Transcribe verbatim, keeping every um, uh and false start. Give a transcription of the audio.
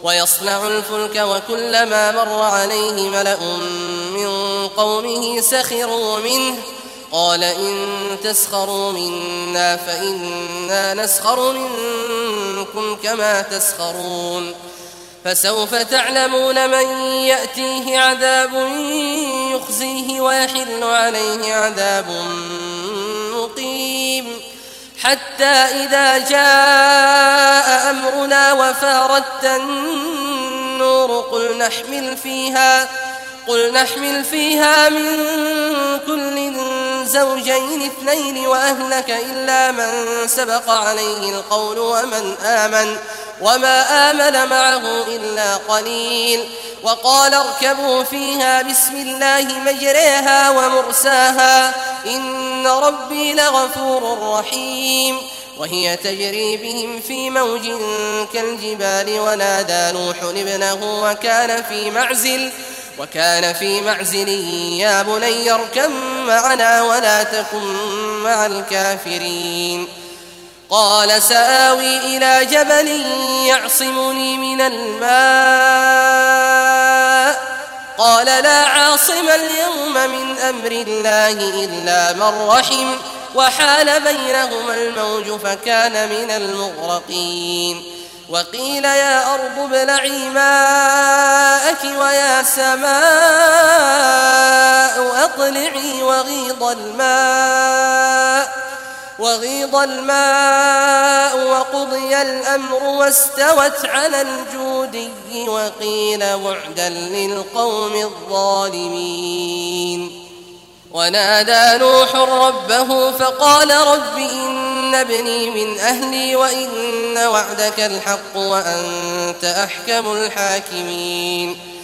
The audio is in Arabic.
ويصنع الفلك وكلما مر عليه ملأ من قومه سخروا منه قال إن تسخروا منا فإنا نسخر منكم كما تسخرون فسوف تعلمون من يأتيه عذاب يخزيه ويحل عليه عذاب مقيم حتى إذا جاء أمرنا وفارت النور قل نحمل فيها قل نحمل فيها من كل زوجين اثنين وأهلك إلا من سبق عليه القول ومن آمن وما آمن معه إلا قليل وقال اركبوا فيها بسم الله مجريها ومرساها إن ربي لغفور رحيم وهي تجري بهم في موج كالجبال ونادى نوح ابنه وكان في معزل وكان في معزل يا بني اركب معنا ولا تكن مع الكافرين قال سآوي إلى جبل يعصمني من الماء قال لا عاصم اليوم من أمر الله إلا من رحم وحال بينهما الموج فكان من المغرقين وقيل يا أرض ابلعي ماءك ويا سماء أقلعي وغيض الماء وغيض الماء وقضي الأمر واستوت على الجودي وقيل بعدا للقوم الظالمين ونادى نوح ربه فقال رب إن ابني من أهلي وإن وعدك الحق وأنت أحكم الحاكمين